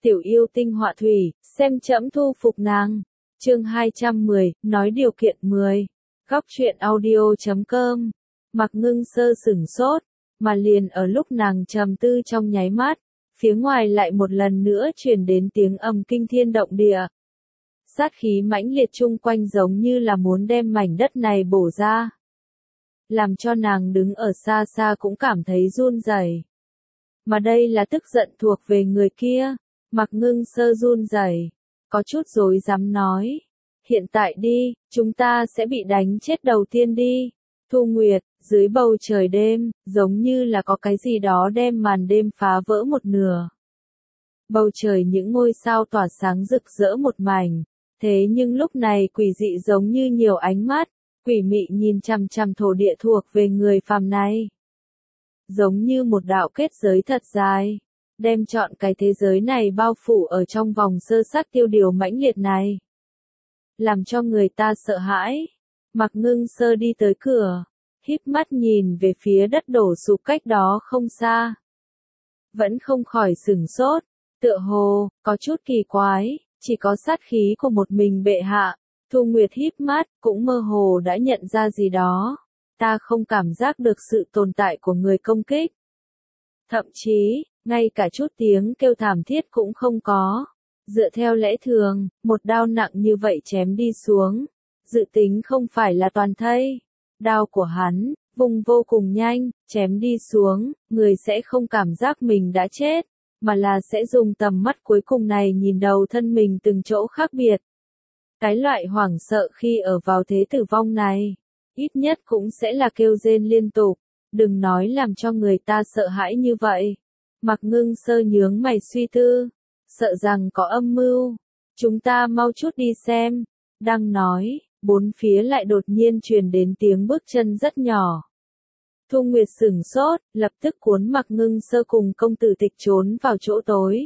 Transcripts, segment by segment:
tiểu yêu tinh họa thủy, xem trẫm thu phục nàng. Chương 210, nói điều kiện 10. Góc truyện audio.com. Mạc Ngưng Sơ sửng sốt, mà liền ở lúc nàng trầm tư trong nháy mắt, phía ngoài lại một lần nữa truyền đến tiếng ầm kinh thiên động địa. Sát khí mãnh liệt chung quanh giống như là muốn đem mảnh đất này bổ ra. Làm cho nàng đứng ở xa xa cũng cảm thấy run rẩy. Mà đây là tức giận thuộc về người kia. Mạc Ngưng Sơ run rẩy, có chút rối rắm nói. Hiện tại đi, chúng ta sẽ bị đánh chết đầu tiên đi. Thu Nguyệt, dưới bầu trời đêm, giống như là có cái gì đó đem màn đêm phá vỡ một nửa. Bầu trời những ngôi sao tỏa sáng rực rỡ một mảnh, thế nhưng lúc này quỷ dị giống như nhiều ánh mắt, quỷ mị nhìn chằm chằm thổ địa thuộc về người phàm này. Giống như một đạo kết giới thật dài, đem trọn cái thế giới này bao phủ ở trong vòng sơ sát tiêu điều mãnh liệt này. Làm cho người ta sợ hãi. Mạc Ngưng Sơ đi tới cửa, híp mắt nhìn về phía đất đổ sụp cách đó không xa. Vẫn không khỏi sửng sốt, tựa hồ, có chút kỳ quái, chỉ có sát khí của một mình bệ hạ. Thu Nguyệt híp mắt, cũng mơ hồ đã nhận ra gì đó. Ta không cảm giác được sự tồn tại của người công kích. Thậm chí, ngay cả chút tiếng kêu thảm thiết cũng không có. Dựa theo lẽ thường, một đao nặng như vậy chém đi xuống, dự tính không phải là toàn thây. Đao của hắn, vùng vô cùng nhanh, chém đi xuống, người sẽ không cảm giác mình đã chết, mà là sẽ dùng tầm mắt cuối cùng này nhìn đầu thân mình từng chỗ khác biệt. Cái loại hoảng sợ khi ở vào thế tử vong này, ít nhất cũng sẽ là kêu rên liên tục, đừng nói làm cho người ta sợ hãi như vậy. Mạc Ngưng Sơ nhướng mày suy tư, sợ rằng có âm mưu. Chúng ta mau chút đi xem. Đang nói, bốn phía lại đột nhiên truyền đến tiếng bước chân rất nhỏ. Thu Nguyệt sửng sốt, lập tức cuốn Mạc Ngưng Sơ cùng công tử Tịch trốn vào chỗ tối.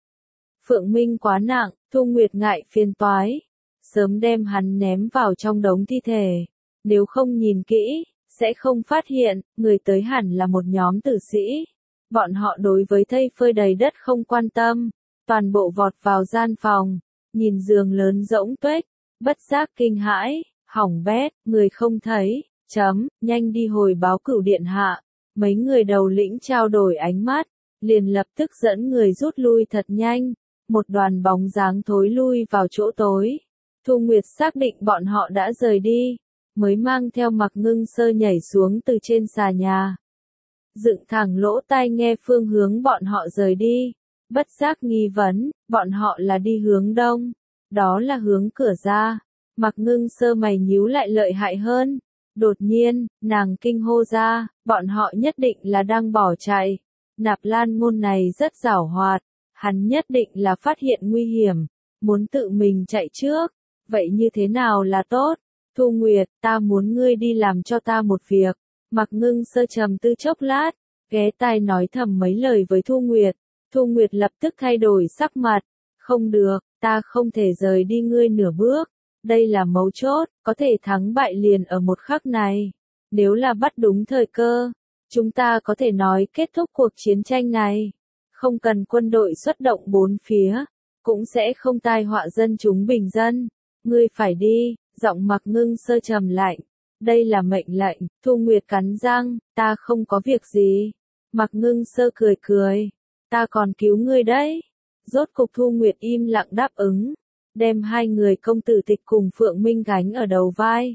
Phượng Minh quá nặng, Thu Nguyệt ngại phiền toái, sớm đem hắn ném vào trong đống thi thể. Nếu không nhìn kỹ, sẽ không phát hiện, người tới hẳn là một nhóm tử sĩ. Bọn họ đối với thây phơi đầy đất không quan tâm, toàn bộ vọt vào gian phòng, nhìn giường lớn rỗng tuếch, bất giác kinh hãi, hỏng bét, người không thấy, nhanh đi hồi báo Cửu điện hạ. Mấy người đầu lĩnh trao đổi ánh mắt, liền lập tức dẫn người rút lui thật nhanh, một đoàn bóng dáng thối lui vào chỗ tối. Thu Nguyệt xác định bọn họ đã rời đi, mới mang theo Mạc Ngưng Sơ nhảy xuống từ trên xà nhà. Dựng thẳng lỗ tai nghe phương hướng bọn họ rời đi, bất giác nghi vấn, bọn họ là đi hướng đông, đó là hướng cửa ra. Mạc Ngưng Sơ mày nhíu lại lợi hại hơn, đột nhiên, nàng kinh hô ra, bọn họ nhất định là đang bỏ chạy. Nạp Lan Ngôn này rất giảo hoạt, hắn nhất định là phát hiện nguy hiểm, muốn tự mình chạy trước, vậy như thế nào là tốt? Thu Nguyệt, ta muốn ngươi đi làm cho ta một việc. Mạc Ngưng Sơ trầm tư chốc lát, ghé tai nói thầm mấy lời với Thu Nguyệt. Thu Nguyệt lập tức thay đổi sắc mặt. Không được, ta không thể rời đi ngươi nửa bước. Đây là mấu chốt, có thể thắng bại liền ở một khắc này. Nếu là bắt đúng thời cơ, chúng ta có thể nói kết thúc cuộc chiến tranh này. Không cần quân đội xuất động bốn phía, cũng sẽ không tai họa dân chúng bình dân. Ngươi phải đi, giọng Mạc Ngưng Sơ trầm lạnh. Đây là mệnh lệnh. Thu Nguyệt cắn răng, ta không có việc gì. Mạc Ngưng Sơ cười cười, ta còn cứu ngươi đấy. Rốt cục Thu Nguyệt im lặng đáp ứng, đem hai người công tử Tịch cùng Phượng Minh gánh ở đầu vai.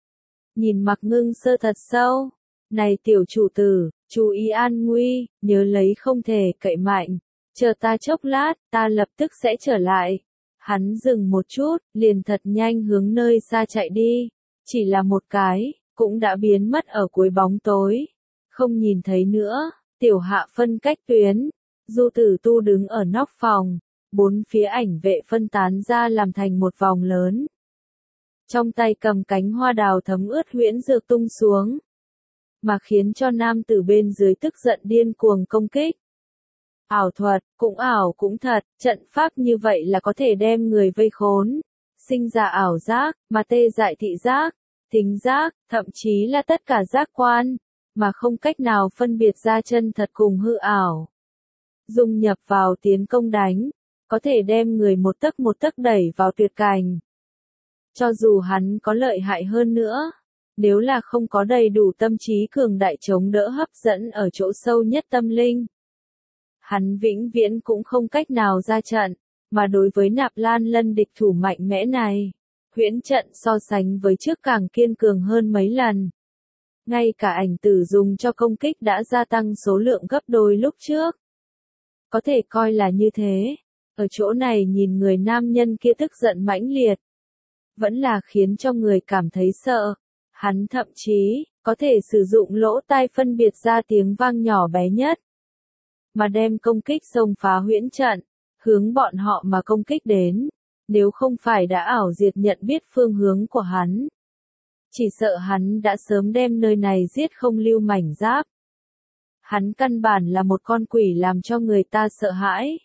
Nhìn Mạc Ngưng Sơ thật sâu, này tiểu chủ tử, chú ý an nguy, nhớ lấy không thể cậy mạnh, chờ ta chốc lát, ta lập tức sẽ trở lại. Hắn dừng một chút, liền thật nhanh hướng nơi xa chạy đi, chỉ là một cái, cũng đã biến mất ở cuối bóng tối, không nhìn thấy nữa. Tiểu Hạ phân cách tuyến, Du Tử Tu đứng ở nóc phòng, bốn phía ảnh vệ phân tán ra làm thành một vòng lớn. Trong tay cầm cánh hoa đào thấm ướt huyễn dược tung xuống, mà khiến cho nam tử bên dưới tức giận điên cuồng công kích. Ảo thuật, cũng ảo cũng thật, trận pháp như vậy là có thể đem người vây khốn, sinh ra ảo giác, mà tê dại thị giác, thính giác, thậm chí là tất cả giác quan, mà không cách nào phân biệt ra chân thật cùng hư ảo. Dung nhập vào tiến công đánh, có thể đem người một tấc đẩy vào tuyệt cảnh. Cho dù hắn có lợi hại hơn nữa, nếu là không có đầy đủ tâm trí cường đại chống đỡ hấp dẫn ở chỗ sâu nhất tâm linh, hắn vĩnh viễn cũng không cách nào ra trận, mà đối với Nạp Lan Lân địch thủ mạnh mẽ này, huyễn trận so sánh với trước càng kiên cường hơn mấy lần. Ngay cả ảnh tử dùng cho công kích đã gia tăng số lượng gấp đôi lúc trước. Có thể coi là như thế, ở chỗ này nhìn người nam nhân kia tức giận mãnh liệt, vẫn là khiến cho người cảm thấy sợ. Hắn thậm chí có thể sử dụng lỗ tai phân biệt ra tiếng vang nhỏ bé nhất, mà đem công kích xông phá huyễn trận, hướng bọn họ mà công kích đến. Nếu không phải đã ảo diệt nhận biết phương hướng của hắn, chỉ sợ hắn đã sớm đem nơi này giết không lưu mảnh giáp. Hắn căn bản là một con quỷ làm cho người ta sợ hãi.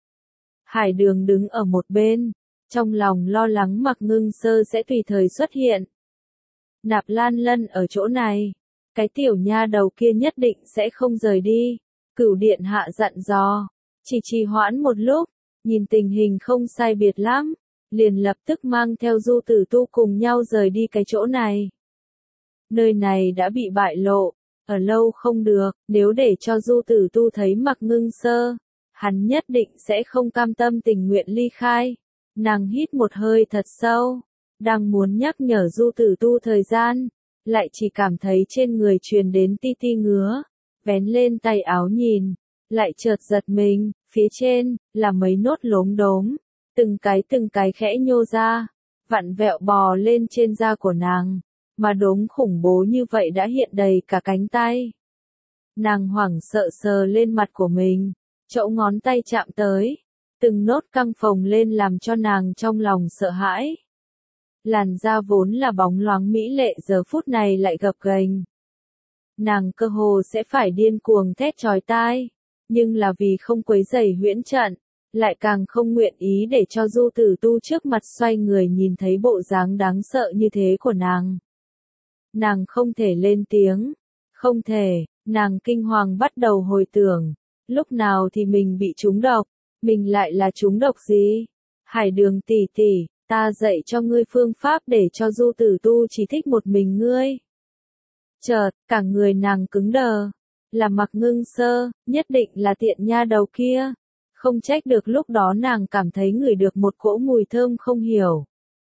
Hải Đường đứng ở một bên, trong lòng lo lắng Mạc Ngưng Sơ sẽ tùy thời xuất hiện. Nạp Lan Lân ở chỗ này, cái tiểu nha đầu kia nhất định sẽ không rời đi. Cửu điện hạ dặn dò, chỉ trì hoãn một lúc, nhìn tình hình không sai biệt lắm, liền lập tức mang theo Du Tử Tu cùng nhau rời đi cái chỗ này. Nơi này đã bị bại lộ, ở lâu không được, nếu để cho Du Tử Tu thấy Mạc Ngưng Sơ, hắn nhất định sẽ không cam tâm tình nguyện ly khai. Nàng hít một hơi thật sâu, đang muốn nhắc nhở Du Tử Tu thời gian, lại chỉ cảm thấy trên người truyền đến ti ti ngứa, vén lên tay áo nhìn, lại chợt giật mình, phía trên là mấy nốt lốm đốm, từng cái khẽ nhô ra, vặn vẹo bò lên trên da của nàng, mà đốm khủng bố như vậy đã hiện đầy cả cánh tay. Nàng hoảng sợ sờ lên mặt của mình, chỗ ngón tay chạm tới, từng nốt căng phồng lên làm cho nàng trong lòng sợ hãi. Làn da vốn là bóng loáng mỹ lệ giờ phút này lại gập ghềnh. Nàng cơ hồ sẽ phải điên cuồng thét chói tai, nhưng là vì không quấy rầy huyễn trận, lại càng không nguyện ý để cho Du Tử Tu trước mặt xoay người nhìn thấy bộ dáng đáng sợ như thế của nàng. Nàng không thể lên tiếng, không thể, nàng kinh hoàng bắt đầu hồi tưởng, lúc nào thì mình bị trúng độc, mình lại là trúng độc gì? Hải Đường tỷ tỷ, ta dạy cho ngươi phương pháp để cho Du Tử Tu chỉ thích một mình ngươi. Chợt, cả người nàng cứng đờ, là Mạc Ngưng Sơ, nhất định là tiện nha đầu kia. Không trách được lúc đó nàng cảm thấy ngửi được một cỗ mùi thơm không hiểu.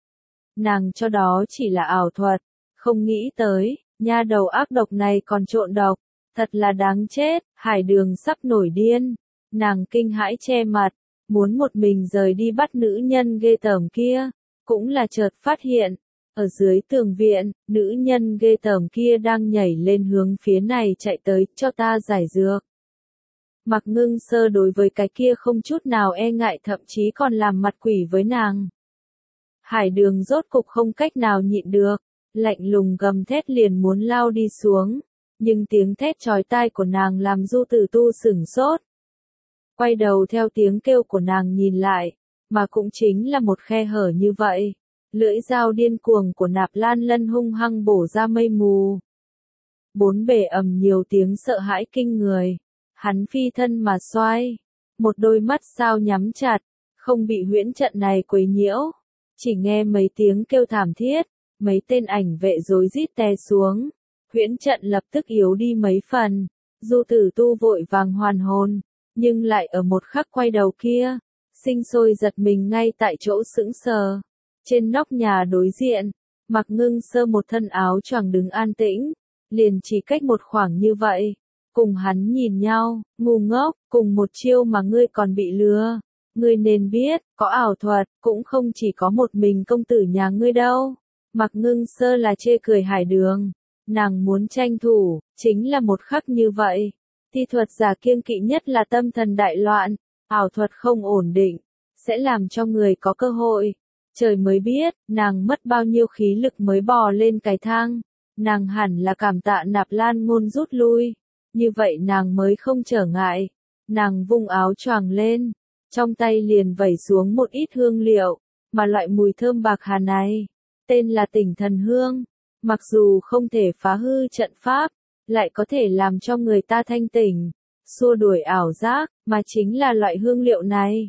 Nàng cho đó chỉ là ảo thuật, không nghĩ tới, nha đầu ác độc này còn trộn độc, thật là đáng chết. Hải Đường sắp nổi điên, nàng kinh hãi che mặt, muốn một mình rời đi bắt nữ nhân ghê tởm kia, cũng là chợt phát hiện, ở dưới tường viện, nữ nhân ghê tởm kia đang nhảy lên hướng phía này chạy tới, cho ta giải dược. Mạc Ngưng Sơ đối với cái kia không chút nào e ngại, thậm chí còn làm mặt quỷ với nàng. Hải Đường rốt cục không cách nào nhịn được, lạnh lùng gầm thét liền muốn lao đi xuống, nhưng tiếng thét chói tai của nàng làm Du Tử Tu sửng sốt. Quay đầu theo tiếng kêu của nàng nhìn lại, mà cũng chính là một khe hở như vậy. Lưỡi dao điên cuồng của Nạp Lan Lân hung hăng bổ ra mây mù. Bốn bề ầm nhiều tiếng sợ hãi kinh người. Hắn phi thân mà xoay, một đôi mắt sao nhắm chặt, không bị huyễn trận này quấy nhiễu. Chỉ nghe mấy tiếng kêu thảm thiết, mấy tên ảnh vệ rối rít té xuống. Huyễn trận lập tức yếu đi mấy phần. Du Tử Tu vội vàng hoàn hồn, nhưng lại ở một khắc quay đầu kia, sinh sôi giật mình ngay tại chỗ sững sờ. Trên nóc nhà đối diện, Mạc Ngưng Sơ một thân áo choàng đứng an tĩnh, liền chỉ cách một khoảng như vậy. Cùng hắn nhìn nhau, ngu ngốc, cùng một chiêu mà ngươi còn bị lừa. Ngươi nên biết, có ảo thuật, cũng không chỉ có một mình công tử nhà ngươi đâu. Mạc Ngưng Sơ là chê cười Hải Đường. Nàng muốn tranh thủ, chính là một khắc như vậy. Thi thuật giả kiêng kỵ nhất là tâm thần đại loạn, ảo thuật không ổn định, sẽ làm cho người có cơ hội. Trời mới biết, nàng mất bao nhiêu khí lực mới bò lên cái thang. Nàng hẳn là cảm tạ Nạp Lan Ngôn rút lui. Như vậy nàng mới không trở ngại. Nàng vung áo choàng lên, trong tay liền vẩy xuống một ít hương liệu, mà loại mùi thơm bạc hà này, tên là Tỉnh Thần Hương. Mặc dù không thể phá hư trận pháp, lại có thể làm cho người ta thanh tỉnh, xua đuổi ảo giác, mà chính là loại hương liệu này.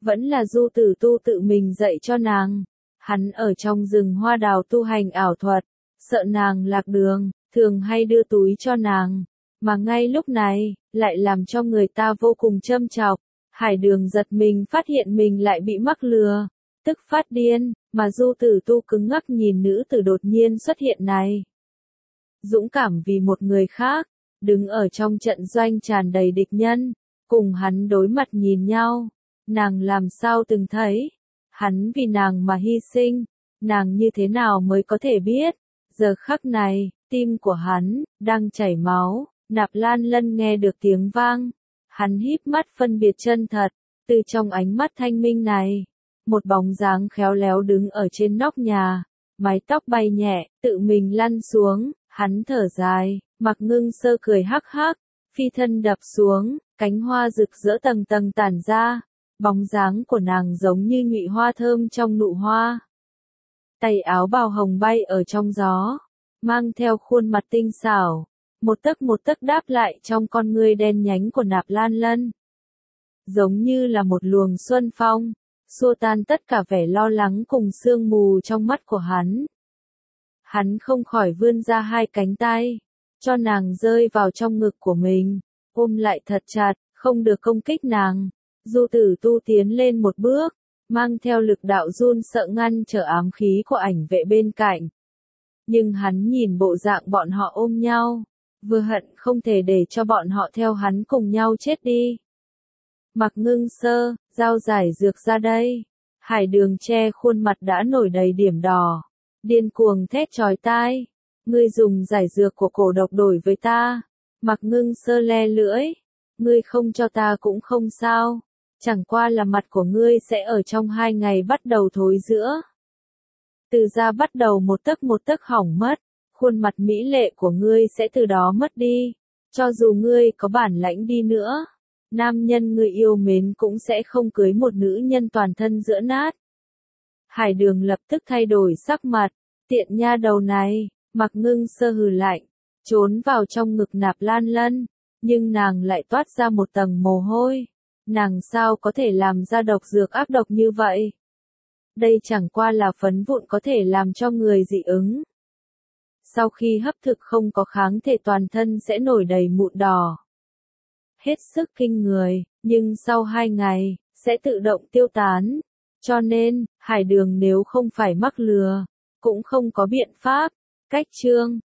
vẫn là Du Tử Tu tự mình dạy cho nàng. Hắn ở trong rừng hoa đào tu hành ảo thuật, sợ nàng lạc đường, thường hay đưa túi cho nàng, mà ngay lúc này, lại làm cho người ta vô cùng châm chọc. Hải Đường giật mình phát hiện mình lại bị mắc lừa, tức phát điên, mà Du Tử Tu cứng ngắc nhìn nữ tử đột nhiên xuất hiện này. Dũng cảm vì một người khác, đứng ở trong trận doanh tràn đầy địch nhân, cùng hắn đối mặt nhìn nhau, nàng làm sao từng thấy, hắn vì nàng mà hy sinh, nàng như thế nào mới có thể biết, giờ khắc này, tim của hắn, đang chảy máu, Nạp Lan Lân nghe được tiếng vang, hắn híp mắt phân biệt chân thật, từ trong ánh mắt thanh minh này, một bóng dáng khéo léo đứng ở trên nóc nhà, mái tóc bay nhẹ, tự mình lăn xuống, hắn thở dài, Mặc Ngưng Sơ cười hắc hắc, phi thân đập xuống, cánh hoa rực rỡ tầng tầng tản ra, bóng dáng của nàng giống như nhụy hoa thơm trong nụ hoa. Tay áo bào hồng bay ở trong gió, mang theo khuôn mặt tinh xảo, một tấc đáp lại trong con ngươi đen nhánh của Nạp Lan Lân. Giống như là một luồng xuân phong, xua tan tất cả vẻ lo lắng cùng sương mù trong mắt của hắn. Hắn không khỏi vươn ra hai cánh tay, cho nàng rơi vào trong ngực của mình, ôm lại thật chặt, không được công kích nàng. Du Tử Tu tiến lên một bước, mang theo lực đạo run sợ ngăn trở ám khí của ảnh vệ bên cạnh. Nhưng hắn nhìn bộ dạng bọn họ ôm nhau, vừa hận không thể để cho bọn họ theo hắn cùng nhau chết đi. Mặc Ngưng Sơ, dao giải dược ra đây. Hải Đường che khuôn mặt đã nổi đầy điểm đỏ, điên cuồng thét chói tai. Ngươi dùng giải dược của cổ độc đổi với ta. Mặc Ngưng Sơ le lưỡi. Ngươi không cho ta cũng không sao. Chẳng qua là mặt của ngươi sẽ ở trong 2 ngày bắt đầu thối rữa. Từ da bắt đầu một tấc hỏng mất. Khuôn mặt mỹ lệ của ngươi sẽ từ đó mất đi. Cho dù ngươi có bản lãnh đi nữa, nam nhân ngươi yêu mến cũng sẽ không cưới một nữ nhân toàn thân rữa nát. Hải Đường lập tức thay đổi sắc mặt, tiện nha đầu này, Mặc Ngưng Sơ hừ lạnh, trốn vào trong ngực Nạp Lan Lân, nhưng nàng lại toát ra một tầng mồ hôi. Nàng sao có thể làm ra độc dược ác độc như vậy? Đây chẳng qua là phấn vụn có thể làm cho người dị ứng. Sau khi hấp thực không có kháng thể toàn thân sẽ nổi đầy mụn đỏ. Hết sức kinh người, nhưng sau 2 ngày, sẽ tự động tiêu tán. Cho nên, Hải Đường nếu không phải mắc lừa, cũng không có biện pháp. Cách chương